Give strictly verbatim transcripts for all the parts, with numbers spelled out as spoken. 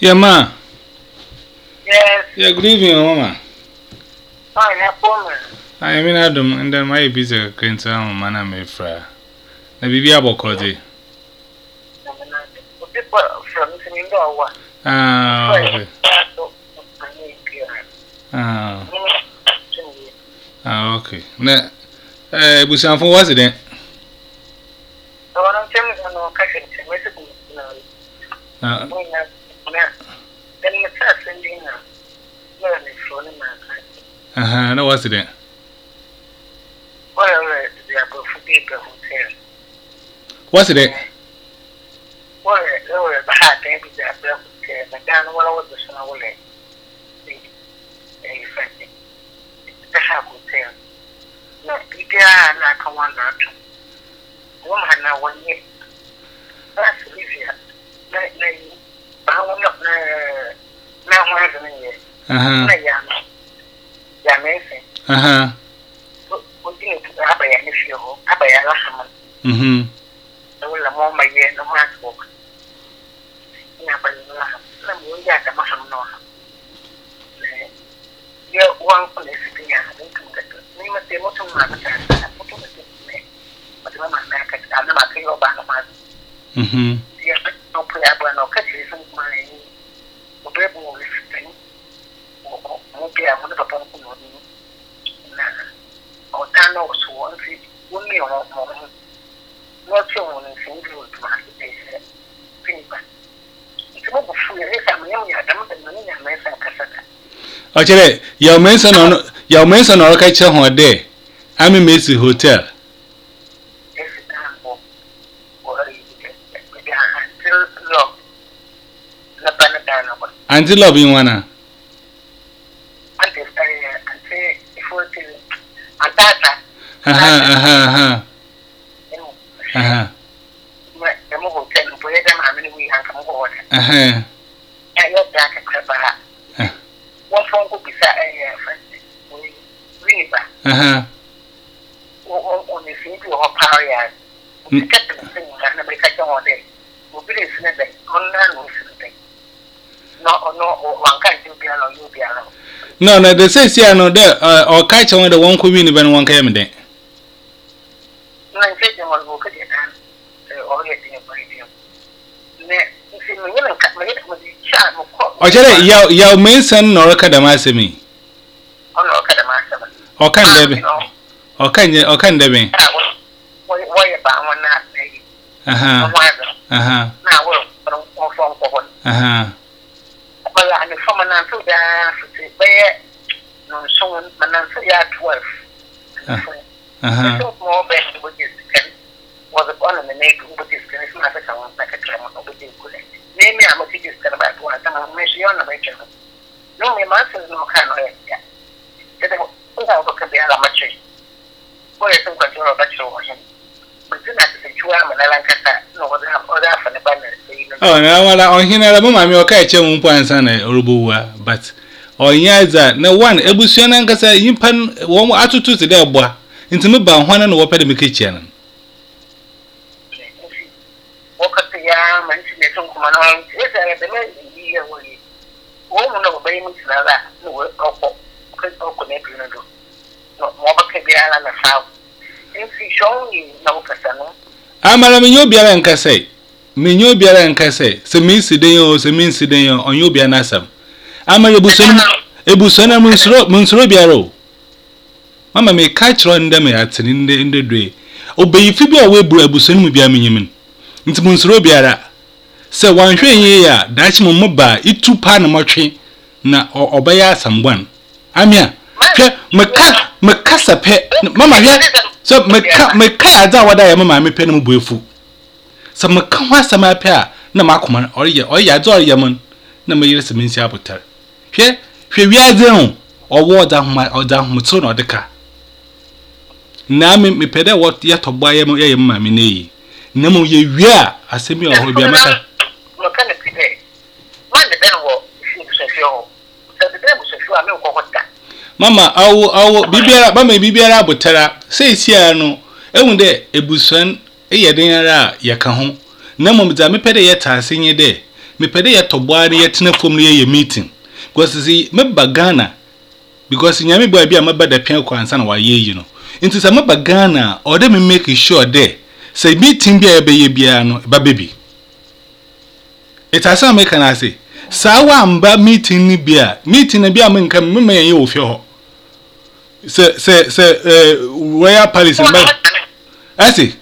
Yeah, ma. Yes. Yeah, good evening, mama. Fine, I'm woman. I am in Adam, and then my busy can't tell man I'm a friar. The baby about Cody. People from Sinindo. Ah, okay. Ah, ah, okay. Na, eh, Busan for what's it then? I want to tell you no question. Ah, then you start sending her. You're in the phone in my hand. aha, no what's it then? Well, they are both people hotel. What's it then? Well, they were bad, maybe they are both hotel. But down what I was the son of a lady. The hotel. No, you are not a wonder. Woman now one year. That's easier. Like, like, I will not now one of them yet. Aha, Yeah, amazing. aha, We didn't have a issue. I buy a lot of mhm, I will have more my year no hard work. Never let me get a mushroom. No, you're one for the city. I think we must be able to manage. But when my market, I'm not a single band of my. mhm. Yes, no prayer, but no catches my baby will be sitting. Won't be a wonderful person. Or Tano was one feet, one meal or more. Not so one in single to my face. It's a mobile food. I'm young, I don't know the money I made some cassette. Actually, your mention on your mention or catch on day. I'm in Macy Hotel. Yes, or until love. The banana. Until loving one. Until I say, if we're till Antata. Aha, aha, aha, aha, The mobile ten, put them how many we have come over. aha. And you're back at Crabba. One phone could be sat a friend. Really bad. Aha. On the city or power yard. We kept the thing and we catch all day. We really snip it. On none was sleeping. No, no, one can't do piano, you piano. No, no, they say, see, I know that, or catch on the one who win even one came in there. No, I said you want to look at your hand. Or get in a radio. You see, me, you cut my head with the charm of course. Or tell you, your mason nor academically. Oh, no, cut a master. Or can there be? Or can you, or can there be? Why about one night, maybe? Aha, aha, Now, well, one phone for one. aha. Well, I'm from an answer there to bear no someone, an answer yard twelve. Aha. So more best with this was upon the neighbor with this kind of matter. I want like a tremor of the good. Name me, I'm a ticket about one time. I'm mentioning on the mention. No, my master is no kind of it. I look at the other much. What is some control of that show? But then I said, you are an Alanka. No, what I have other from the banner. Oh, now, well, on here, I'm okay, Chum Points and a Urubu, but or yes, that no one, Ebusian and Cassa, you pan one more attitude to their boy into me by one and open the kitchen. Walk up the yam and see some command on. Yes, I have the man in the year. Woman of Baymouth, no work or connect you. No more can be on the house. If you show me no person. I'm a Minobia and Cassay. Minobia and Cassay, some means Sideo, some means Sideo on Yobia Nassam. I'm a Ebuson, Ebusona Munsrobiaro. Mamma may catch on them at in the in the day. Obey Fibia way Ebuson will be a minimum. Into Munsrobiara. So one year, that's Moba, it two Panama tree, na or obey someone. I'm here. Macat, Macassa pet, Mamma here. So Maca, that what I am, my penny bullful. Some Macawa, some my pair, no Macuman, or ya, or ya, or yaman, no Mayer means apotel. Here, here we are down, or war down my or down Mutson or the car. Now me peda what yet to buy a mammy nay. No more ye wear, a semi or will be a matter. Look at it today. Mind the bell walk, she was a show. So the devil says you are no what that. Mamma, I will, I will be better, but maybe be a terra. Say, Siano, I won't dare a buson, a yadinara, yakaho. No more, Dammy Peda yet, I sing ye day. me pede ye toboa de ye tena fom ne ye meeting because see me bagana because nyame boy bia me bada pia kwa ansa na wa ye yi no nti se me bagana or dem make sure there say meeting bia be ye bia no ba baby it has some make na say sawa amba meeting ni bia meeting na bia me nka me me ye ofie ho se se se royal palace me asi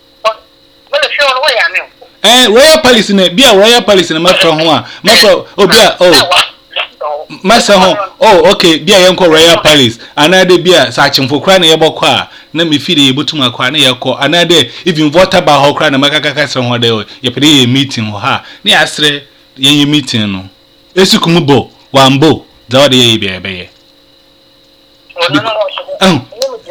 eh royal palace na bia royal palace na mafa ho a mafa obia oh masa ho oh okay bia yenko royal palace anade bia sa chimfo kra na yebokọ a na me fide yebutum akwa na yekọ anade even voter ba ho kra na makakaka se ho de ye pede ye meeting ho ha na yasre ye meeting no esikum bo wambo da wade ye bia be ye oh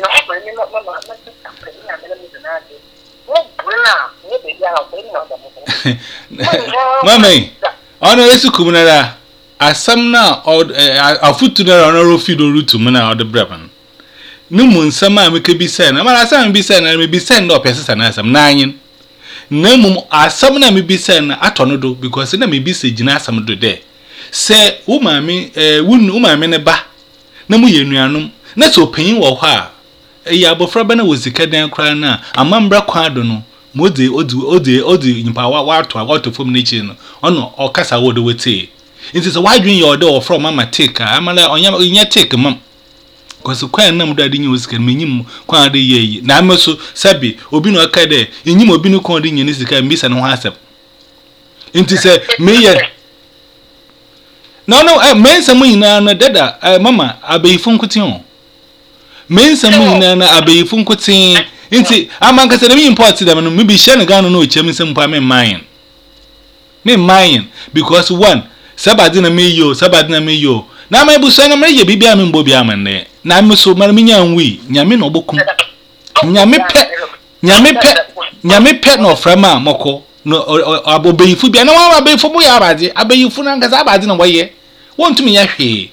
mama ono esikum na da asam na afutu na ro fido rutu na od braban numu nsama ameke bi se na mara asam bi se na me bi se na opese na asam na anyin na mum asam na me bi se na atono do because na me bi se gina asam do de se wo maame eh wun wo maame ne ba na mu yenuanum na so panyin wo hɔ a e ya bofra ba na wozika dan kra na amambra kwa do no mode odi odi odi nyimpa wa wa to wa to fom ne chi no ono okasa wo do wete nti so why doing your door from mama take amala onya nya take mam cause kwan nam do ade nya wozika menyim kwan ade yeyi na ameso sabi obi no aka de enyim obi no kon de nya ne sika mbisa ne ho asem nti se meye no no eh mensa mu ina na dada mama abeyifu nkotin o mensa mu ina na abeyifu nkotin nti amanka se dem import dem no me bi hye ne gano no ochem nsem pa me mine me mine because one sabadi na me yo sabadi na me yo na ma buso na me ye bibia me mbo bia manne na me so mar me nya nwi nyame no bokum nyame pe nyame pe nyame pe no frama moko no abobeyifu bia na wa abeyifu bo ya abade abeyifu na nka sabadi na woye wontumi ya hwe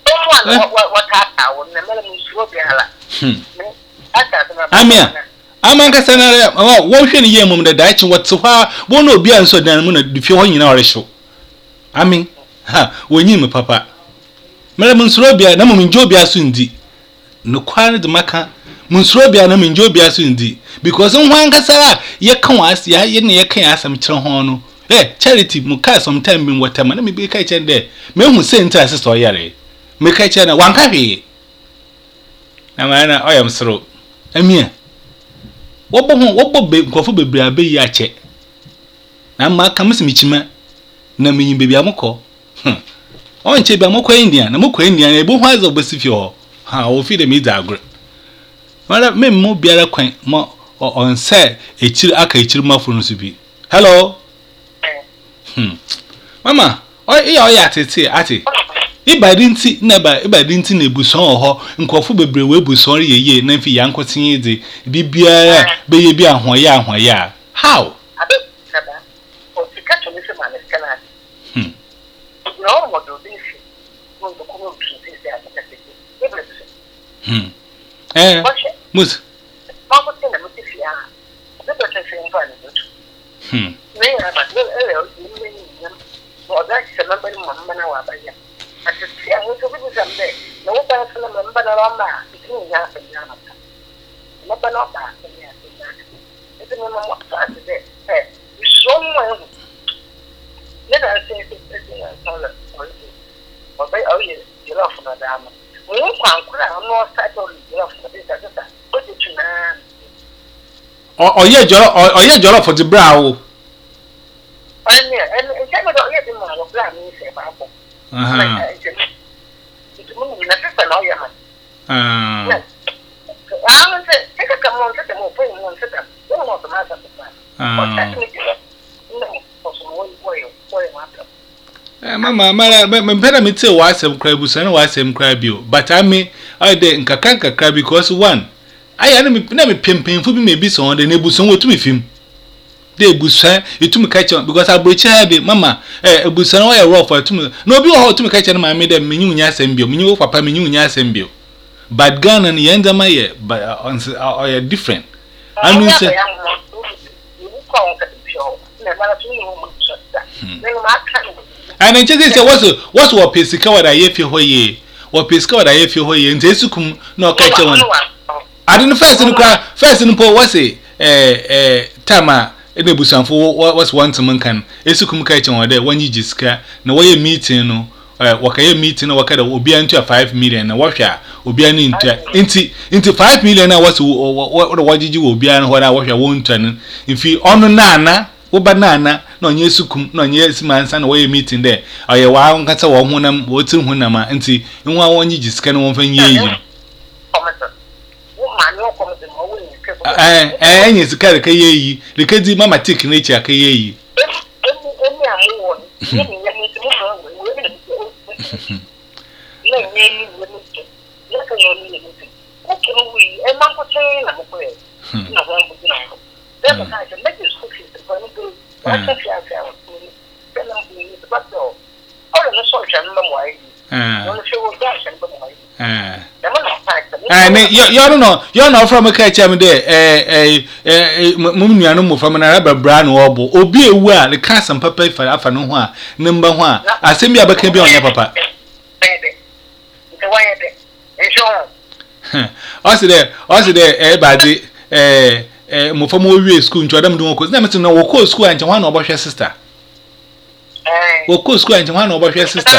amia amanka sanare wo hwe ne yemum da daachi wotse hwa bo no obi anso dan mu na dufie ho nyina oresho amin ha wonyim papa mara munsuro bia na mum njo bia so ndi no kwan de maka munsuro bia na mum njo bia so ndi because nwan kasara ye kan wasi ya ye ne ye kan asam kire ho no eh charity mu ka sometime bin watama na me bi ka chen de me hu senta asese oyare me ka chen na wanka hwe na mana oyam sro amia wobo ho wobo be nkofo bebre abeyi ache na ma ka msimichima na menyin bebi amoko hm onche bi amoko india na moko india na ebo ho azo besifi ho ha o fi de mi dagre mara me mo biara kwan mo on say echiri aka echiri mafo no su bi hello hm mama o iya o ya tete ati ibadi nti na ba ibadi nti na ebuson ho nkofo bebre we ebuson ye ye na mfi ya nkotin de bibia be ye bi ahoye ahoye how abe kaba o tika to me se ma ne skana hm no mo do this mo do ko mo pisi se ati tete ebe hm eh mus ma mo tena mo tifi a be do tese nfa ne do hm me ya ba le ele o ni me ni mo da se na ba ni mo na wa ba ya ati si a mo to bi zambe na wo ba se na mo ba na ro ma ti ni ya se ya na mo ba no ba se ya se ya eti mo mo ta se de eh so mo ne da se se se ya so la o ba o ye jira fu na da ma mo kwa nkura no sa to jira fu na da da o ti tuna o ye joro o ye joro for the brow ani ani e se mo do ye ti mo lo bra mi se ba bo aha itu mo ni na se na o ya ma ah ah no se se ka mo se mo po mo se ta no no to ma sa ah eh mama mara me mpera me te wa asem kra bu sana wa asem kra bio but ame I de nkaka nkaka because one aya na me na me pempemfo bi me bi so de na ebuson wotumi fim de ebusan etumi ka che because abrochi ha de mama eh ebusan wa ya rough etumi na obi ho etumi ka che na ma me de menyu nya asem bio menyu wo papa menyu nya asem bio but Ghana ni yenda ma ye on are different anu se Then my time. And then just say what's what's what pesika what I feel hoye. What pesika what I feel hoye. And Jesukum no catch one. I didn't first in the crowd. First in the poor was a eh eh tama. Ene busanfo was one to mankan. Esukum catch one there when you just ca. No way meeting no. Wakaye meeting no wakada obi into a five million na wahwa obi an into into into five million na was what what did you obi an what I wahwa won turn. If you on nana. Oba nana no nye sukum no nye simansa na we meeting there aye wa nkata wo honam wo tin honam a nti nwa wonyi gisika no wonfa nye yi eh eh nye sika de kaye yi de kadi mama tik na chi akaye yi Ah, you don't know, you know from a catch am there, eh, eh, Mummy and from an Arab brand or be aware the cast and papa for Afanoa, number one. I send me a back be on your papa. Also, there, also there, eh, by the eh. Eh, Mofomo we school to Adam do cause never to know what school and one about your sister. Eh, what school and one about your sister.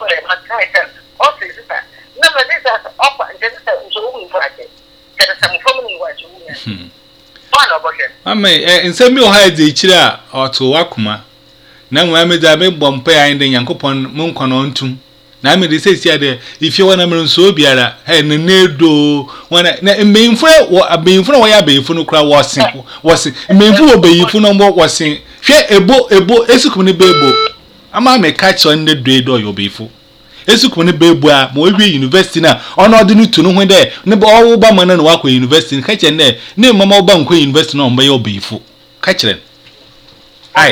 I may and send me hide the chira or to Wakuma. Now, I made a big bomb pay and then Yankopon Munkon on to. Na me dey say there if you want to so biara hey ne nedo wana na mbemfo wo abemfo na wo ya bemfo no kra wo sen wo sen mbemfo wo bemfo no wo sen hwe ebo ebo esukum ne bebo ama me catch on the do do yo bemfo esukum ne bebo a mo wi university na ono de no tu no ho de ne bo wo ba man na wa kwa university ka che ne ne mama wo ba nkwa university na omba yo bemfo ka kire ai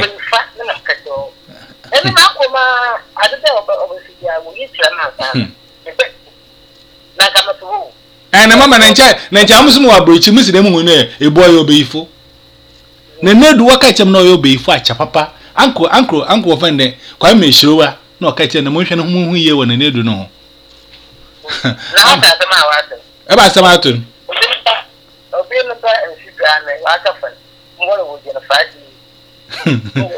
Emi makoma adede obesidi awo yitira na asa. Na kama to. Eh na mama na ncha na ncha amusumu wa brochi musi dem hu ne ebo ayo beifo. Na nedu waka chem na ayo beifo acha papa. Anko anko anko ofende kwa me shirowa na oka chem na mo hwe no hu hu ye wo na nedu no. Na ata sama wa ata. E ba sama atun. Obi no ba ensiga na wa ka fa. Ngoro wo je na faji.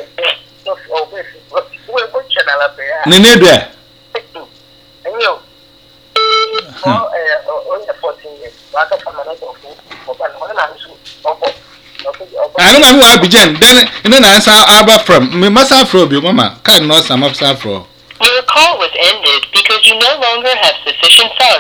Nene do eh enyo oh eh oh fourteen years waka famana to for ban wona na so opo I know who Abidjan then no na answer Abba from me must have from you mama can not some of from. Your call was ended because you no longer have sufficient funds.